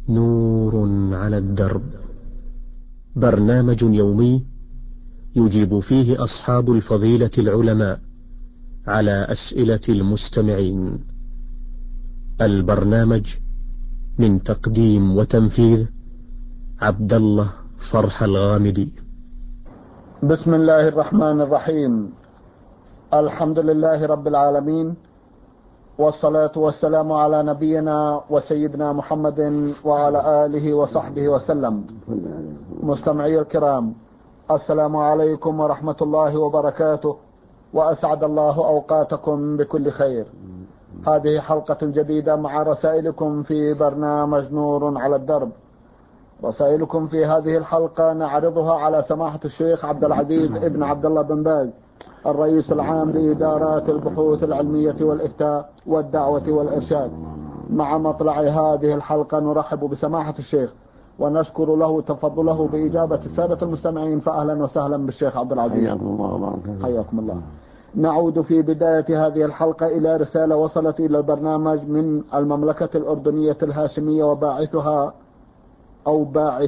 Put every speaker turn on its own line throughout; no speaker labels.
نور على الدرب، برنامج يومي يجيب فيه أصحاب الفضيلة العلماء على أسئلة المستمعين. البرنامج من تقديم وتنفيذ عبد الله فرح الغامدي.
بسم الله الرحمن الرحيم. الحمد لله رب العالمين، والصلاة والسلام على نبينا وسيدنا محمد وعلى آله وصحبه وسلم. مستمعي الكرام، السلام عليكم ورحمة الله وبركاته، وأسعد الله أوقاتكم بكل خير. هذه حلقة جديدة مع رسائلكم في برنامج نور على الدرب. رسائلكم في هذه الحلقة نعرضها على سماحة الشيخ عبد العزيز ابن عبد الله بن باز، الرئيس العام لإدارات البحوث العلمية والإفتاء والدعوة والإرشاد. مع مطلع هذه الحلقة نرحب بسماحة الشيخ ونشكر له تفضله بإجابة السادة المستمعين، فأهلا وسهلا بالشيخ عبد العزيز.
حياكم الله وبارك.
حياكم الله. نعود في بداية هذه الحلقة إلى رسالة وصلت إلى البرنامج من المملكة الأردنية الهاشمية، وباعثها أو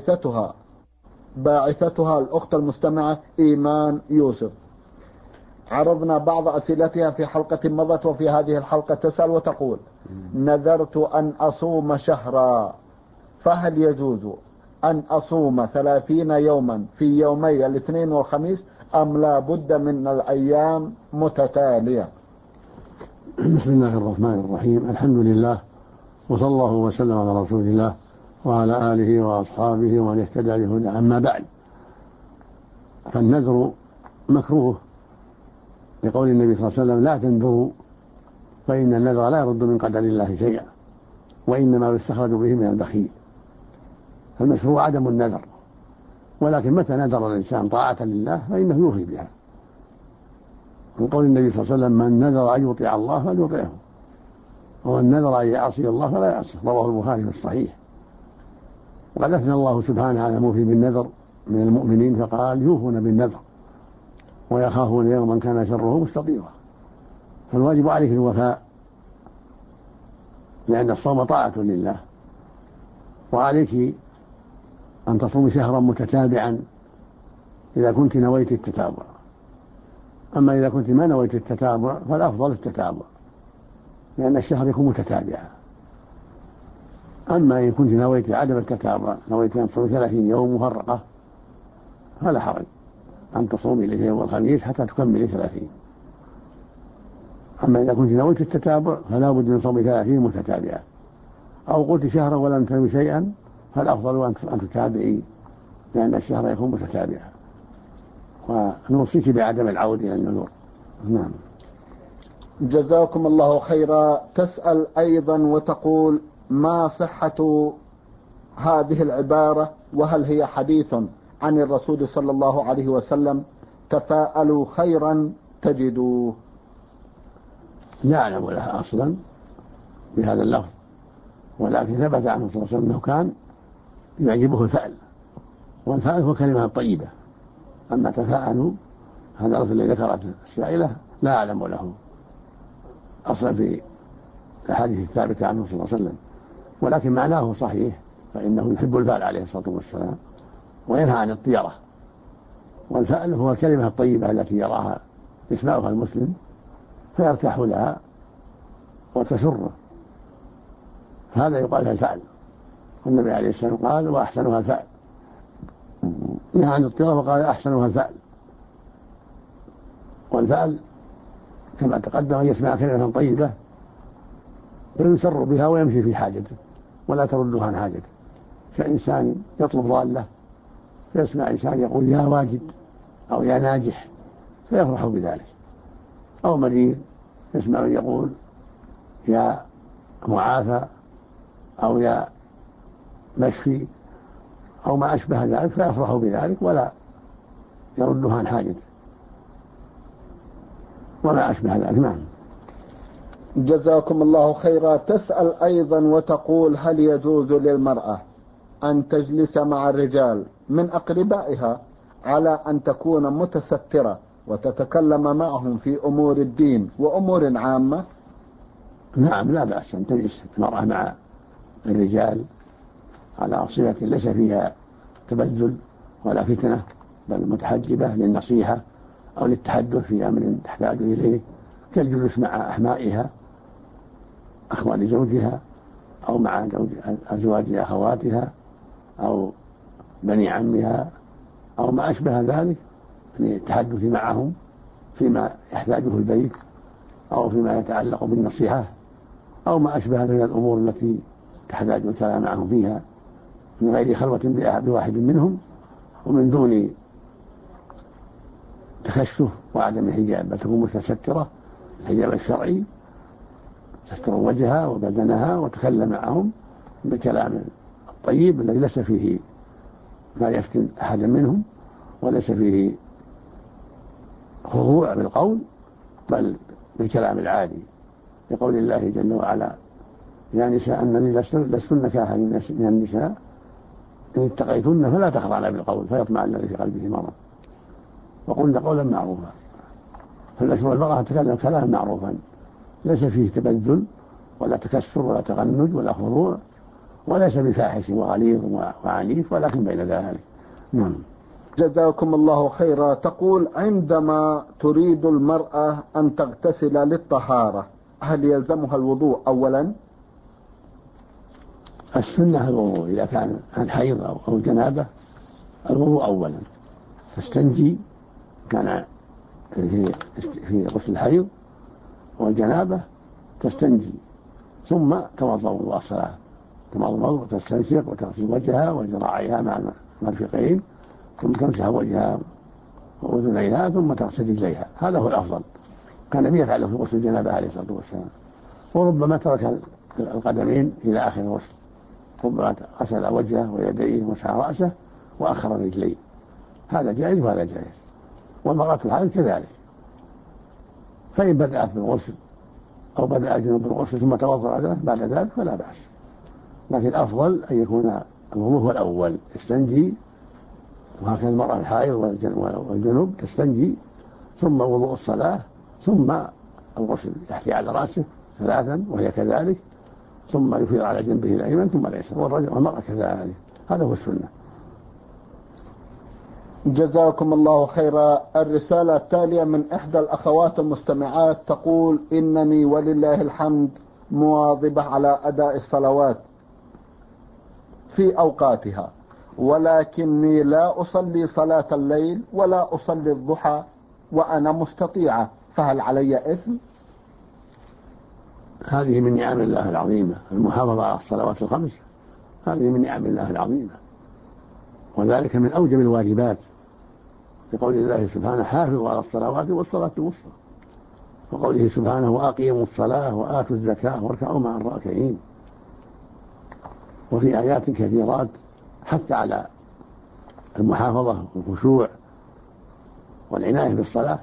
باعثتها الأخت المستمعة إيمان يوسف. عرضنا بعض أسئلتها في حلقة مضت، وفي هذه الحلقة تسأل وتقول: نذرت أن أصوم شهرا، فهل يجوز أن أصوم 30 يوما في يومي الاثنين والخميس، أم لا بد من الأيام متتالية؟
بسم الله الرحمن الرحيم. الحمد لله، وصلى الله وسلم على رسول الله وعلى آله وأصحابه ومن اهتدى بهداه. أما بعد، فالنذر مكروه لقول النبي صلى الله عليه وسلم: لا تنذروا فإن النذر لا يرد من قدر الله شيئا، وإنما يستخرج به من البخيل. فالمشروع عدم النذر، ولكن متى نذر الإنسان طاعة لله فإنه يوفي بها. من قول النبي صلى الله عليه وسلم: من نذر أن يطيع الله فليطيعه، ومن نذر أن يعصي الله فلا يعصيه. رواه البخاري في الصحيح. وقد أثنى الله سبحانه على الموفي بالنذر من المؤمنين فقال: يوفون بالنذر ويخافون يوما كان شره مستطيرا. فالواجب عليك الوفاء، لأن الصوم طاعة لله، وعليك أن تصوم شهرا متتابعا إذا كنت نويت التتابع. أما إذا كنت ما نويت التتابع فالأفضل التتابع، لأن الشهر يكون متتابعا. أما إن كنت نويت عدم التتابع، نويت أن تصوم 30 يوم مفرقة، فلا حرج أن تصومي الاثنين والخميس حتى تكملي 30. أما إذا كنت نويت التتابع فلا بد من صوم 30 متتابعة. أو قلت شهرا ولم تنوي شيئا، فالأفضل أن تتابعي، لأن الشهر يكون متتابعا. ونوصيك بعدم العود إلى النذور. نعم.
جزاكم الله خيرا. تسأل أيضا وتقول: ما صحة هذه العبارة، وهل هي حديث عن الرسول صلى الله عليه وسلم: تفاءلوا خيرا تجدوه؟
لا أعلم لها أصلا بهذا اللفظ، ولكن ثبت عنه صلى الله عليه وسلم أنه كان يعجبه الفأل، والفأل هو كلمة طيبة. أما تفاءلوا، هذا الرسول الذي ذكرت السائلة لا أعلم له أصلا في الأحاديث الثابتة عنه صلى الله عليه وسلم، ولكن معناه صحيح، فإنه يحب الفأل عليه الصلاة والسلام وينهى عن الطيرة. والفأل هو الكلمة الطيبة التي يراها يسمعها المسلم فيرتاح لها وتسره، هذا يقال الفأل. والنبي عليه السلام قال: وأحسنها الفأل. نهى عن الطيرة وقال: أحسنها الفأل. والفأل كما تقدم أن يسمع كلمة طيبة فيسر بها ويمشي في حاجته ولا تردها عن حاجته. كإنسان يطلب ضالة فيسمع إنسان يقول: يا واجد، أو يا ناجح، فيفرح بذلك. أو مريض يسمع يقول: يا معافى، أو يا مشفي، أو ما أشبه ذلك، فيفرح بذلك ولا يردها عن حاجته وما أشبه ذلك. نعم.
جزاكم الله خيرا. تسأل أيضا وتقول: هل يجوز للمرأة أن تجلس مع الرجال من أقربائها على أن تكون متسترة وتتكلم معهم في أمور الدين وأمور عامة؟
نعم، لا بأس أن تجلس المرأة مع الرجال على صفة ليس فيها تبذل ولا فتنة، بل متحجبة للنصيحة أو للتحدث في أمر تحتاج إليه، كالجلوس مع أحمائها أخوال زوجها، أو مع أزواج أخواتها، أو بني عمها، أو ما أشبه ذلك من التحدث معهم فيما يحتاجه البيت، أو فيما يتعلق بالنصيحة، أو ما أشبه من الأمور التي تحتاج الكلام معهم فيها من غير خلوة بواحد منهم، ومن دون تكشف وعدم الحجاب، بل تكون متسترة الحجاب الشرعي، تستر وجهها وبدنها وتكلم معهم بالكلام الطيب الذي ليس فيه ما يفتن أحدا منهم، وليس فيه خضوع بالقول، بل بالكلام العادي، لقول الله جل وعلا: يا نساء النبي لستن كأحد من النساء إن اتقيتن فلا تخضعن بالقول فيطمع الذي في قلبه مرض وقلن قولا معروفا. فالمشروع المرأة تتكلم كلاما معروفا ليس فيه تبذل ولا تكسر ولا تغنج ولا خضوع، وليس بفاحش وغليظ وعنيف، ولكن بين ذلك. نعم.
جزاكم الله خيرا. تقول: عندما تريد المرأة أن تغتسل للطهارة هل يلزمها الوضوء أولا؟
السنة الوضوء إذا كان عن حيض أو جنابة، الوضوء أولا، تستنجي كان في غسل الحيض والجنابة، تستنجي ثم توضأ وضوء الصلاة، تمضمض وتستنشق وتغسل وجهها وذراعيها مع المرفقين، ثم تمسح وجهها وأذنيها، ثم تغسل رجليها. هذا هو الأفضل، كان النبي يفعله في غسل الجنابة عليه الصلاة والسلام. وربما ترك القدمين إلى آخر الغسل، ربما غسل وجهه ويديه ومسح رأسه وأخر رجليه، هذا جائز وهذا جائز. والمرأة الحائض كذلك، فإن بدأت بالغسل أو بدأ الجنوب بالغسل ثم توضأ بعد ذلك فلا بأس، لكن الأفضل أن يكون الوضوء هو الأول، يستنجي، وهكذا المرأة الحائض والجنوب تستنجي ثم وضوء الصلاة ثم الغسل، يحكي على رأسه ثلاثا وهي كذلك، ثم يفيض على جنبه الأيمن ثم الأيسر، والرجل والمرأة كذلك. هذا هو السنة.
جزاكم الله خيرا. الرسالة التالية من إحدى الأخوات المستمعات تقول: إنني ولله الحمد مواظبة على أداء الصلوات في أوقاتها، ولكني لا أصلي صلاة الليل ولا أصلي الضحى وأنا مستطيعة، فهل علي إثم؟
هذه من نعم الله العظيمة، المحافظة على الصلوات الخمس هذه من نعم الله العظيمة، وذلك من أوجب الواجبات، لقول الله سبحانه: حافظوا على الصلوات والصلاة الوسطى، وقوله سبحانه: وأقيموا الصلاة وآتوا الزكاة واركعوا مع الراكعين. وفي آيات كثيرات حتى على المحافظة والخشوع والعناية بالصلاة،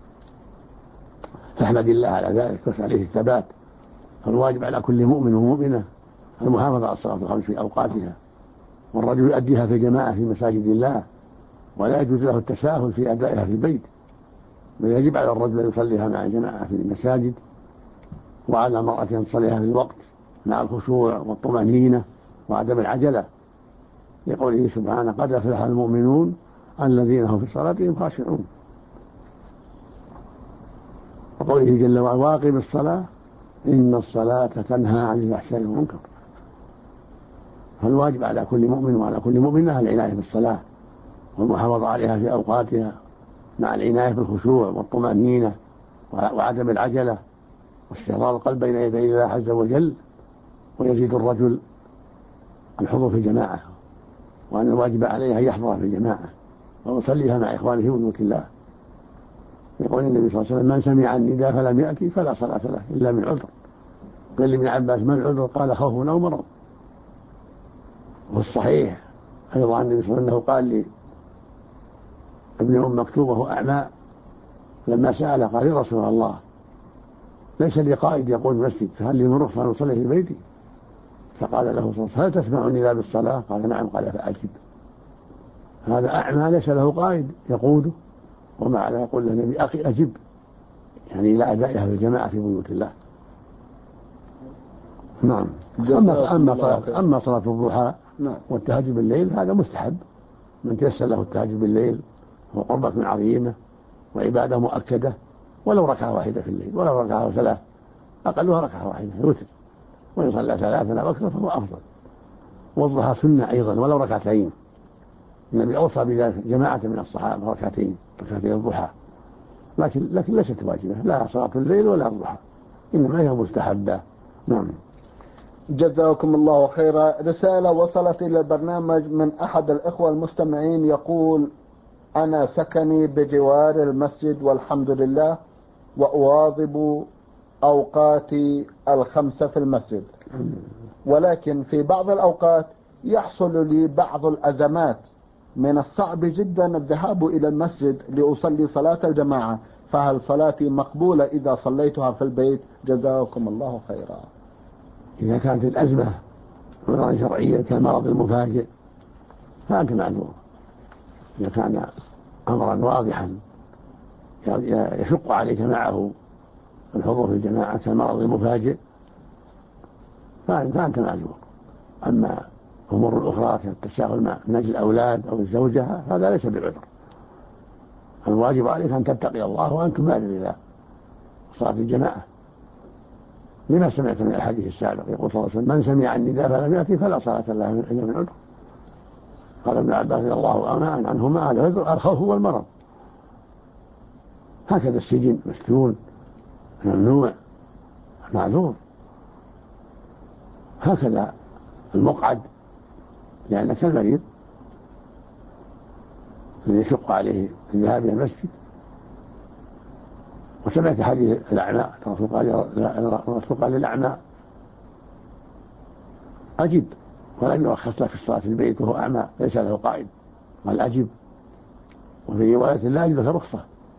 فاحمد الله على ذلك واسأله الثبات. فالواجب على كل مؤمن ومؤمنة المحافظة على الصلاة الخمس في أوقاتها، والرجل يؤديها في جماعة في مساجد الله، ولا يجوز له التساهل في أدائها في البيت، بل يجب على الرجل أن يصليها مع الجماعة في المساجد، وعلى المرأة أن تصليها في الوقت مع الخشوع والطمأنينة وعدم العجلة، لقوله سبحانه: قد أفلح المؤمنون الذين هم في صلاتهم خاشعون. وقوله جل وعلا: واقم الصلاة إن الصلاة تنهى عن الفحشاء والمنكر. فالواجب على كل مؤمن وعلى كل مؤمنة العناية بالصلاة والمحافظة عليها في أوقاتها، مع العناية بالخشوع والطمأنينة وعدم العجلة واستحضار القلب بين يدي الله عز وجل. ويزيد الرجل الحضور في الجماعة، وأن الواجب عليه أن يحضر في الجماعة ويصليها مع إخوانه في بيوت الله، يقول النبي صلى الله عليه وسلم: من سمع النداء فلم يأتي فلا صلاة له إلا من عذر. قال لابن عباس: ما العذر؟ قال: خوف أو مرض. والصحيح أيضا عن النبي صلى الله عليه وسلم أنه قال لابن أم مكتوم وهو أعمى لما سأله قال: يا رسول الله ليس لي قائد يقود المسجد، فهل لي من رخصة أن أصلي في بيتي؟ فقال له صلى الله عليه وسلم: هل تسمع النداء بالصلاة؟ قال: نعم. قال: فأجب. هذا أعمى ليس له قائد يقوده، ومع ذلك يقول له النبي: أخي أجب، يعني إلى أدائها في الجماعة في بيوت الله. نعم. أما صلاة الضحى والتهجد بالليل هذا مستحب، من تيسر له التهجد بالليل هو قربة عظيمة وعبادة مؤكدة، ولو ركعة واحدة في الليل، ولو ركعة 3 أقلها ركعة واحدة يوتر، وإن صلى 3 أو أكثر فهو أفضل. والضحى سنة أيضا ولو 2 النبي أوصى بذلك جماعة من الصحابة، 2 الضحى، لكن ليست واجبة، لا صلاة الليل ولا الضحى، إنما هي مستحبة. نعم.
جزاكم الله خيرا. رسالة وصلت إلى البرنامج من أحد الإخوة المستمعين يقول: أنا سكني بجوار المسجد والحمد لله، وأواظب أوقاتي 5 في المسجد، ولكن في بعض الأوقات يحصل لي بعض الأزمات، من الصعب جدا الذهاب إلى المسجد لأصلي صلاة الجماعة، فهل صلاتي مقبولة إذا صليتها في البيت؟ جزاكم الله خيرا.
إذا كانت الأزمة أمرا شرعيا كالمرض المفاجئ فأنت معذور. إذا كان أمرا واضحا يشق عليك معه الحضور في الجماعة كالمرض المفاجئ فأنت معذور. أما أمور الأخرى كالتساهل مع نجل الأولاد أو الزوجة هذا ليس بعذر. الواجب عليك أن تتقي الله وأن تبادر إلى صلاة الجماعة، لما سمعت من الحديث السابق يقول صلى الله عليه وسلم: من سمع النداء فلم يأتي فلا صلاة له إلا من عذر. قال ابن عباس رضي الله عنهما: العذر الخوف والمرض. هكذا السجن مسجون ممنوع معذور، هكذا المقعد لأنك المريض الذي يشق عليه الذهاب إلى المسجد. وسمعت حديث الأعمى، الرسول قال للأعمى: أجب، ولم يرخص له في الصلاة في البيت وهو أعمى ليس له قائد، قال أجب. وفي رواية لا أجب لك رخصة.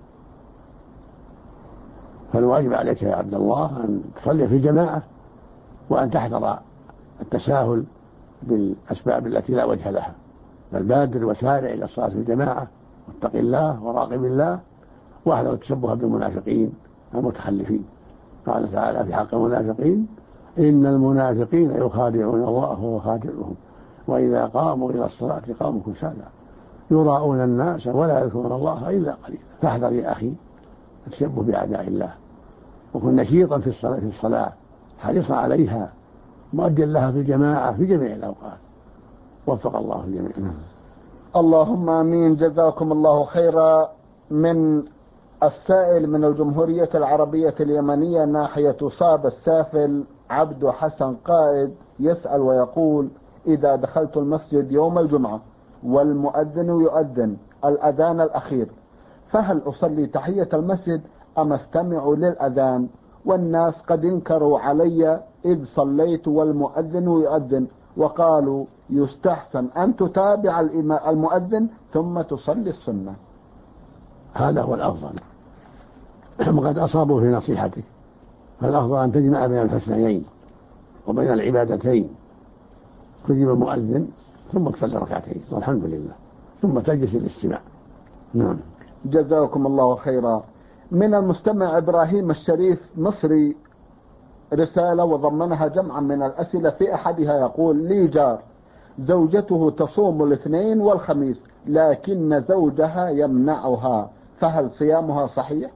فالواجب عليك يا عبد الله أن تصلي في جماعة، وأن تحذر التساهل بالأسباب التي لا وجه لها، بل بادر وسارع إلى الصلاة في الجماعة، واتق الله وراقب الله، واحذر التشبه بالمنافقين المتخلفين. قال تعالى في حق المنافقين: إن المنافقين يخادعون الله وهو خادعهم وإذا قاموا إلى الصلاة قاموا كسالى يراءون الناس ولا يذكرون الله إلا قليلا. فاحذر يا أخي التشبه بأعداء الله، وكن نشيطا في الصلاة حريصا عليها، مؤديا لها في الجماعة في جميع الأوقات. وفق الله الجميع.
اللهم آمين. جزاكم الله خيرا. من السائل من الجمهورية العربية اليمنية ناحية صاب السافل، عبد حسن قائد يسأل ويقول: إذا دخلت المسجد يوم الجمعة والمؤذن يؤذن الأذان الأخير، فهل أصلي تحية المسجد أم استمع للأذان؟ والناس قد انكروا علي إذ صليت والمؤذن يؤذن، وقالوا يستحسن أن تتابع المؤذن ثم تصلي السنة.
هذا هو الأفضل، وقد أصابوا في نصيحتك، فالأفضل أن تجمع بين الحسنيين وبين العبادتين، تجيب المؤذن ثم تصلي 2 والحمد لله، ثم تجلس الاستماع. نعم.
جزاكم الله خيرا. من المستمع إبراهيم الشريف مصري رسالة وضمنها جمعا من الأسئلة، في أحدها يقول: لي جار زوجته تصوم الاثنين والخميس لكن زوجها يمنعها، فهل صيامها صحيح؟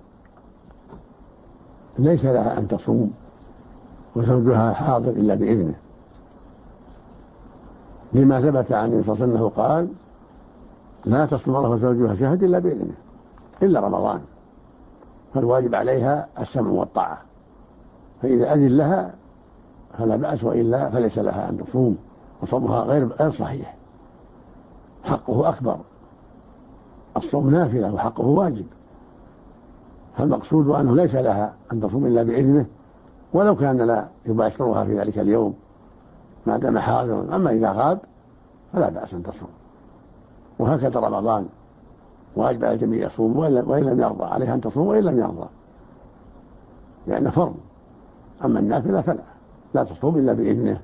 ليس لها أن تصوم وزوجها حاضر إلا بإذنه، لما ثبت عن النبي صلى الله عليه وسلم قال: لا تصوم الله وزوجها شهد إلا بإذنه إلا رمضان. فالواجب عليها السمع والطاعة، فإذا أذن لها فلا بأس، وإلا فليس لها أن تصوم، وصومها غير صحيح، حقه أكبر. الصوم نافلة وحقه واجب، فالمقصود أنه ليس لها أن تصوم إلا بإذنه، ولو كان لا يباشرها في ذلك اليوم ما دام حاضرا. أما إذا غاب فلا بأس أن تصوم. وهكذا رمضان واجب على الجميع يصوم، وإن لم يرضى عليها أن تصوم وإن لم يرضى، لأنه فرض. أما النافلة فلا، لا تصوم إلا بإذنه.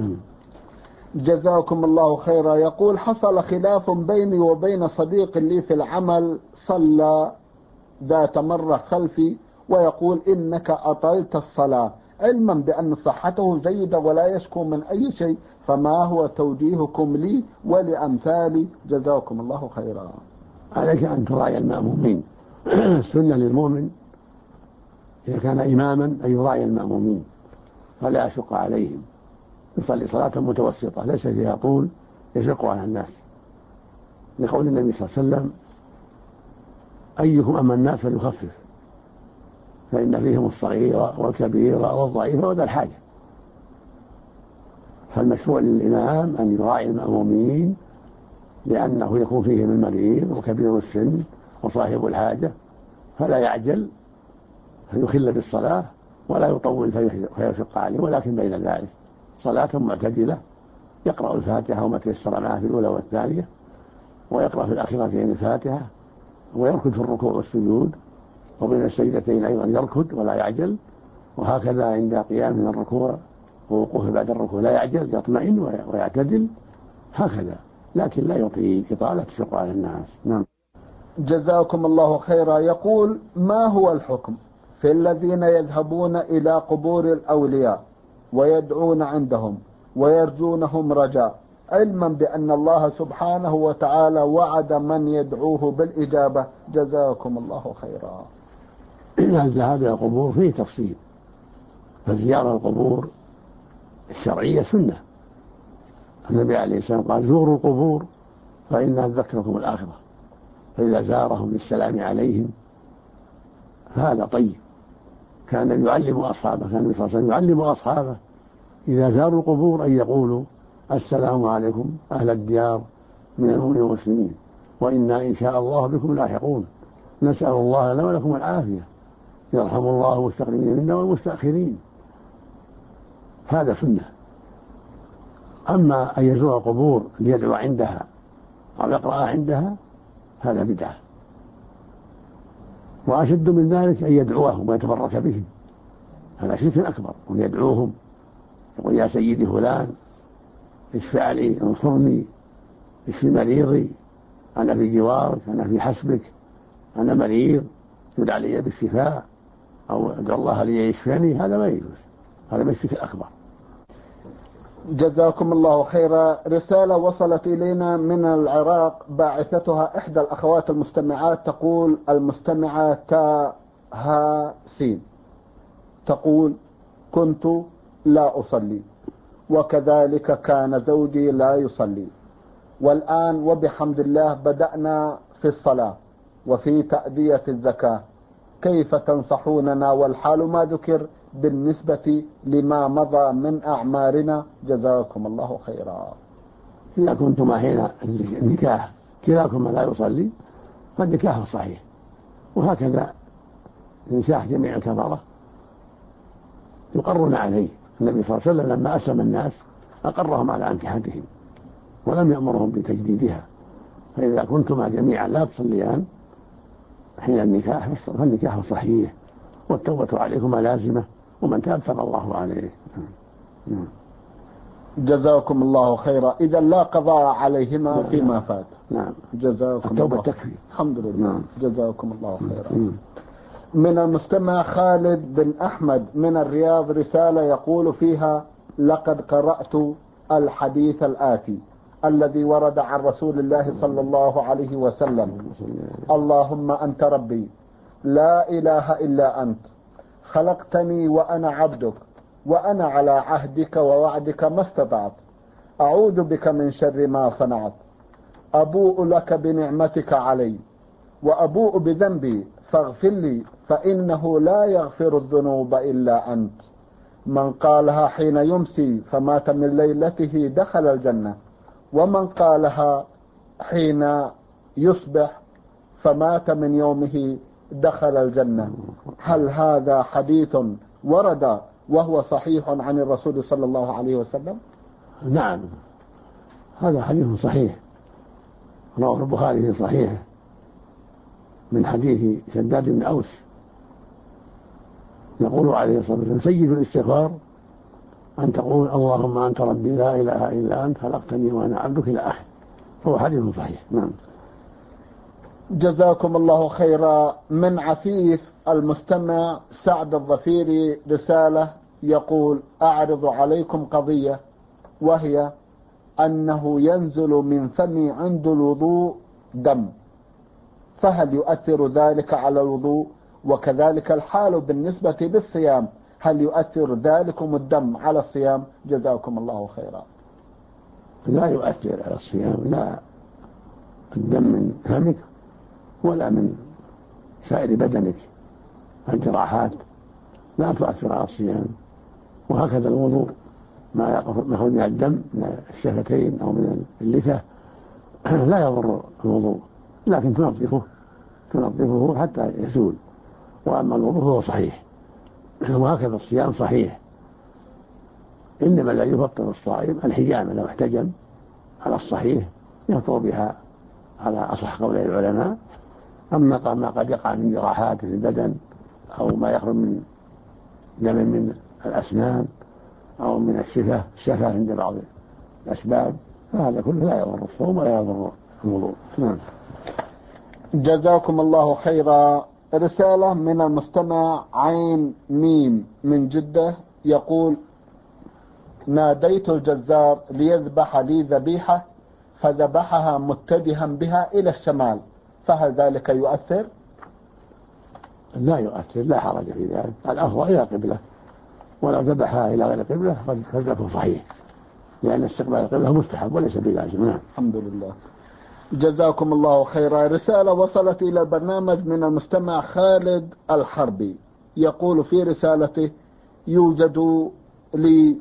جزاكم الله خيرا. يقول: حصل خلاف بيني وبين صديق لي في العمل، صلى ذات مرة خلفي ويقول: إنك أطلت الصلاة، علما بأن صحته جيدة ولا يشكو من أي شيء، فما هو توجيهكم لي ولأمثالي؟ جزاكم الله خيرا.
عليك أن تراعي المأمومين. السنة للمؤمن إذا كان إماما أن يراعي المأمومين فلا يشق عليهم، يصلي صلاة متوسطة ليس فيها طول يشق على الناس، لقول النبي صلى الله عليه وسلم: أيكم أما الناس فليخفف فإن فيهم الصغير والكبير والضعيف وذا الحاجة. فالمشروع للإمام أن يراعي المأمومين لأنه يكون فيهم المريض وكبير السن وصاحب الحاجة، فلا يعجل فيخل بالصلاة ولا يطول فيشق عليه، ولكن بين ذلك صلاة معتدلة يقرأ الفاتحة وما تيسر معه في الأولى والثانية، ويقرأ في الأخيرتين الفاتحة، ويركض في الركوع والسجود، وبين السجدتين أيضا يركض ولا يعجل، وهكذا عند قيام من الركوع ووقوفه بعد الركوع لا يعجل، يطمئن ويعتدل هكذا، لكن لا يطيل إطالة تشق على الناس. نعم.
جزاكم الله خيرا. يقول: ما هو الحكم في الذين يذهبون إلى قبور الأولياء ويدعون عندهم ويرجونهم رجاء، علما بأن الله سبحانه وتعالى وعد من يدعوه بالإجابة؟ جزاكم الله خيرا.
الذهاب إلى القبور فيه تفصيل، فزيارة القبور الشرعية سنة. النبي عليه السلام قال: زوروا القبور فإنها تذكركم الآخرة، فإذا زارهم بالسلام عليهم هذا طيب. كان يعلم أصحابه، كان النبي صلى الله عليه وسلم يعلم أصحابه إذا زاروا القبور أن يقولوا: السلام عليكم أهل الديار من المؤمنين والمسلمين، وإنا إن شاء الله بكم لاحقون، نسأل الله لنا ولكم العافية، يرحم الله المستقدمين منا والمستأخرين. هذا سنة. أما أن يزور القبور ليدعو عندها أو يقرأ عندها هذا بدعة. وأشد من ذلك أن يدعوهم ويتبرك بهم، هذا شرك أكبر، وأن يدعوهم يقول: يا سيدي فلان اشفع لي، انصرني، اشفي مريضي، أنا في جوارك، أنا في حسبك، أنا مريض، يدعى لي بالشفاء، أو ادعو الله لي يشفيني، هذا ما يجوز، هذا من الشرك الأكبر.
جزاكم الله خيرا. رسالة وصلت إلينا من العراق باعثتها إحدى الأخوات المستمعات، تقول المستمعة تاها سين، تقول: كنت لا أصلي، وكذلك كان زوجي لا يصلي، والآن وبحمد الله بدأنا في الصلاة وفي تأدية الزكاة، كيف تنصحوننا والحال ما ذكر بالنسبة لما مضى من أعمارنا؟ جزاكم الله خيرا.
إذا كنتم حين النكاح كلاكم لا يصلي فالنكاح صحيح، وهكذا نكاح جميع الكفرة يقرون عليه. النبي صلى الله عليه وسلم لما أسلم الناس أقرهم على أنكحتهم ولم يأمرهم بتجديدها. فإذا كنتما جميعا لا تصليان حين النكاح فالنكاح صحيح، والتوبة عليكما لازمة، ومن تاب تاب الله عليه.
جزاكم الله خيرا. إذا لا قضاء عليهما فيما فات.
نعم.
جزاكم
التوبة
الله
تكفي.
الحمد لله.
نعم.
جزاكم الله خيرا. من المستمع خالد بن أحمد من الرياض رسالة يقول فيها: لقد قرأت الحديث الآتي الذي ورد عن رسول الله صلى الله عليه وسلم: اللهم أنت ربي لا إله إلا أنت، خلقتني وأنا عبدك، وأنا على عهدك ووعدك ما استطعت، أعوذ بك من شر ما صنعت، أبوء لك بنعمتك علي وأبوء بذنبي فاغفر لي فإنه لا يغفر الذنوب إلا أنت. من قالها حين يمسي فمات من ليلته دخل الجنة، ومن قالها حين يصبح فمات من يومه دخل الجنة. هل هذا حديث ورد وهو صحيح عن الرسول صلى الله عليه وسلم؟
نعم، هذا حديث صحيح، رواه البخاري في صحيحه من حديث شداد بن أوس، يقول عليه الصلاة والسلام: سيد الاستغفار أن تقول اللهم أنت ربي لا إله إلا أنت خلقتني وأنا عبدك إلى آخره، فهو حديث صحيح. نعم.
جزاكم الله خيرا. من عفيف المستمع سعد الظفيري رسالة يقول: أعرض عليكم قضية، وهي أنه ينزل من فمي عند الوضوء دم، فهل يؤثر ذلك على الوضوء؟ وكذلك الحال بالنسبة للصيام، هل يؤثر ذلكم الدم على الصيام؟ جزاكم الله خيرا.
لا يؤثر على الصيام، لا الدم من فمك ولا من سائر بدنك، الجراحات لا تؤثر على الصيام. وهكذا الوضوء، ما يخرج من الدم من الشفتين أو من اللثة لا يضر الوضوء، لكن تنظفه حتى يزول. وأما الوضوء هو صحيح، وهكذا الصيام صحيح. إنما الذي يفطر الصائم الحجامة، لو احتجم على الصحيح يفطر بها على أصح قول العلماء. أما ما قد يقع من جراحات في البدن أو ما يخرج من دم من الأسنان أو من الشفة عند بعض الأسباب، فهذا كله لا يضر الصوم ولا يضر الوضوء. نعم.
جزاكم الله خيرا. رسالة من المستمع عين ميم من جدة يقول: ناديت الجزار ليذبح لي ذبيحة فذبحها متجها بها إلى الشمال، فهل ذلك يؤثر؟
لا يؤثر، لا حرج في ذلك، الأفضل إلى قبلة، ولو ذبحها إلى غير قبلة فالذبح صحيح، لأن استقبال القبلة مستحب وليس بلازم. نعم.
الحمد لله. جزاكم الله خيرا. رسالة وصلت إلى البرنامج من المستمع خالد الحربي يقول في رسالته: يوجد لي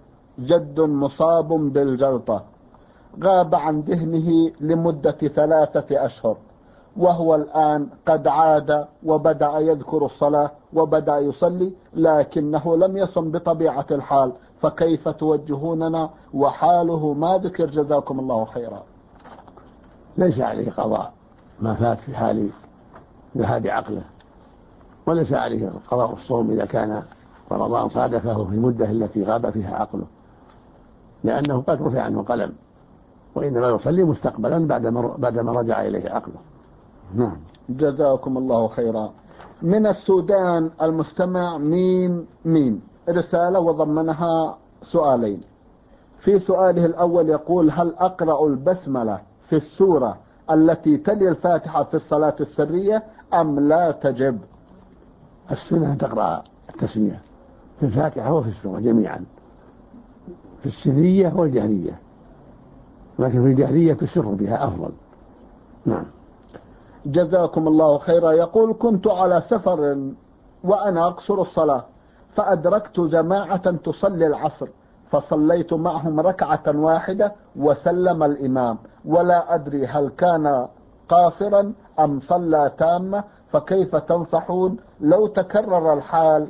جد مصاب بالجلطة، غاب عن ذهنه لمدة 3 أشهر، وهو الآن قد عاد وبدأ يذكر الصلاة وبدأ يصلي، لكنه لم يصم بطبيعة الحال، فكيف توجهوننا وحاله ما ذكر؟ جزاكم الله خيرا.
ليس عليه قضاء ما فات في حال ذهاب عقله، وليس عليه قضاء الصوم إذا كان رمضان صادفه في المدة التي غاب فيها عقله، لأنه قد رفع عنه قلم، وإنما يصلي مستقبلا بعدما رجع إليه عقله. نعم.
جزاكم الله خيرا. من السودان المستمع ميم رسالة وضمنها سؤالين. في سؤاله الأول يقول: هل أقرأ البسملة في السورة التي تلي الفاتحة في الصلاة السرية أم لا تجب؟
السنة تقرأ التسمية في الفاتحة وفي السورة جميعا، في السرية والجهرية، لكن في الجهرية تسر بها أفضل. نعم.
جزاكم الله خيرا. يقول: كنت على سفر وأنا أقصر الصلاة، فأدركت جماعة تصلي العصر، فصليت معهم ركعة واحدة وسلم الإمام، ولا أدري هل كان قاصرا أم صلى تامة، فكيف تنصحون لو تكرر الحال؟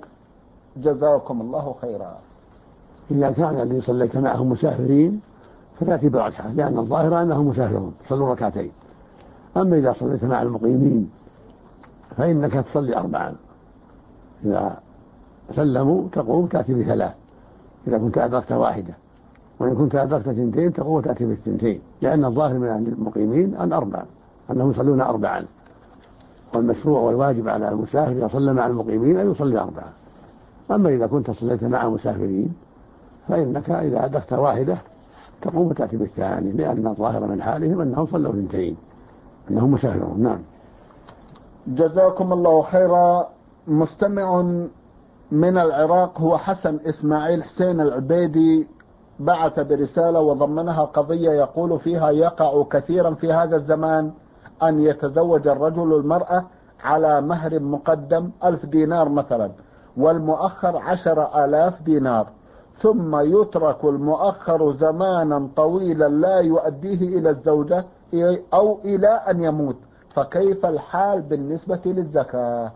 جزاكم الله خيرا.
إذا كان الذي صليت معهم مسافرين فتأتي بركعة، لأن الظاهر أنهم مسافرون صلوا ركعتين. أما إذا صليت مع المقيمين فإنك تصلي 4، إذا سلموا تقوم تأتي ب3، إذا كنت أدركت واحدة، وإن كنت أدركت 2 تقوم تأتي ب2، لأن الظاهر من المقيمين أنهم يصلون 4، والمشروع والواجب على المسافر إذا صلى مع المقيمين أن يصلي 4. أما إذا كنت صليت مع مسافرين فإنك إذا أدركت واحدة تقوم تأتي ب2، لأن الظاهر من حالهم أنهم صلوا 2، أنهم مسافرون. نعم.
جزاكم الله خيرا. مستمع من العراق هو حسن إسماعيل حسين العبيدي بعث برسالة وضمنها قضية يقول فيها: يقع كثيرا في هذا الزمان أن يتزوج الرجل المرأة على مهر مقدم 1000 دينار مثلا، والمؤخر 10,000 دينار، ثم يترك المؤخر زمانا طويلا لا يؤديه إلى الزوجة أو إلى أن يموت، فكيف الحال بالنسبة للزكاة؟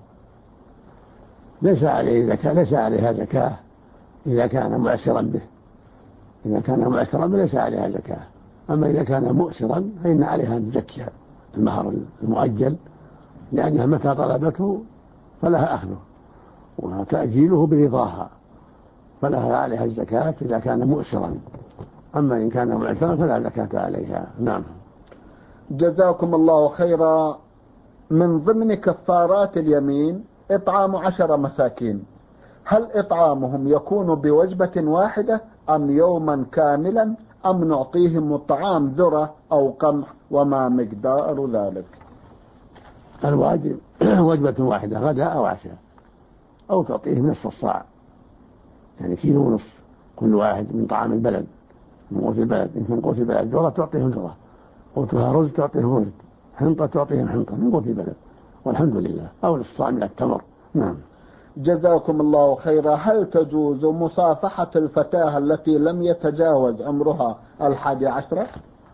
ليس عليها زكاة إذا كان معسرا به، إذا كان معسرا به ليس عليها زكاة. أما إذا كان مؤسرا فإن عليها أن تزكي المهر المؤجل، لأنها متى طلبته فلها أخذه وتأجيله برضاها، فلها عليها الزكاة إذا كان مؤسرا. أما إن كان معسرا فلا زكاة عليها. نعم.
جزاكم الله خيرا. من ضمن كفارات اليمين إطعام 10 مساكين، هل إطعامهم يكون بوجبة واحدة أم يوما كاملا أم نعطيهم الطعام ذرة أو قمح وما مقدار ذلك؟
الواجب وجبة واحدة غداء أو عشاء، أو تعطيهم نصف الصاع، يعني كيلو ونصف كل واحد من طعام البلد، من قوت البلد. إن كان قوت البلد ذرة تعطيهم ذرة، قوتها رز تعطيهم رز، حنطة تعطيهم حنطة من قوت البلد والحمد لله، أو نصف صاع من التمر. نعم.
جزاكم الله خيرا. هل تجوز مصافحة الفتاة التي لم يتجاوز عمرها 11؟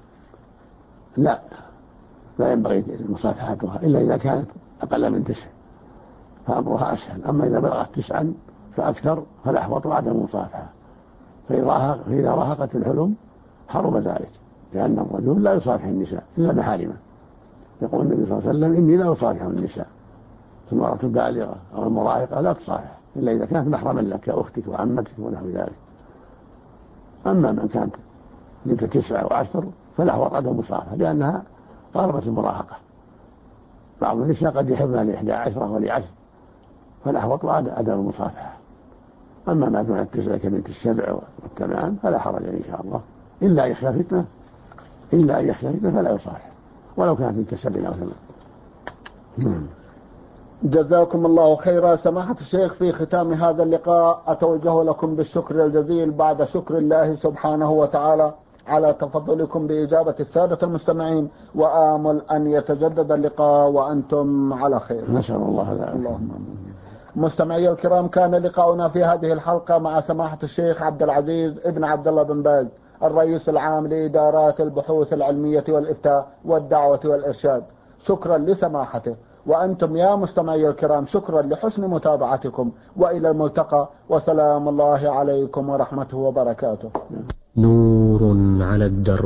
لا ينبغي مصافحتها إلا إذا كانت أقل من 9 فأمرها أسهل. أما إذا بلغت 9 فأكثر فالأحوط عدم المصافحة. فإذا راهقت الحلم حرم ذلك، لأن الرجل لا يصافح النساء إلا محارمه. يقول النبي صلى الله عليه وسلم: إني لا أصافح النساء. المرأة البالغة أو المراهقة لا تصافح إلا إذا كانت محرما لك كأختك وعمتك ونحو ذلك. أما من كانت بنت 9 و10 فالأحوط عدم المصافحة، لأنها قاربت المراهقة. بعض النساء قد يحبن ل11 ول10 فالأحوط عدم المصافحة. أما ما دون 9 كبنت 7 و8 فلا حرج إن شاء الله، إلا أن يخشى فتنة فلا يصافح ولو كانت بنت 7 أو 8.
جزاكم الله خيرا. سماحة الشيخ، في ختام هذا اللقاء أتوجه لكم بالشكر الجزيل بعد شكر الله سبحانه وتعالى على تفضلكم بإجابة السادة المستمعين، وآمل أن يتجدد اللقاء وأنتم على خير.
نسأل الله ذلك.
اللهم آمين. مستمعي الكرام، كان لقاؤنا في هذه الحلقة مع سماحة الشيخ عبد العزيز ابن عبد الله بن باز، الرئيس العام لإدارات البحوث العلمية والإفتاء والدعوة والإرشاد. شكرا لسماحته. وأنتم يا مستمعي الكرام شكرا لحسن متابعتكم، وإلى الملتقى، وسلام الله عليكم ورحمته وبركاته.
نور على الدرب،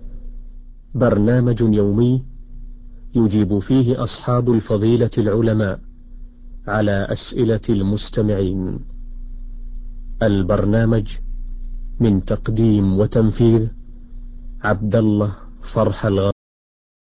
برنامج يومي يجيب فيه أصحاب الفضيلة العلماء على أسئلة المستمعين. البرنامج من تقديم وتنفيذ عبد الله فرح الغامدي.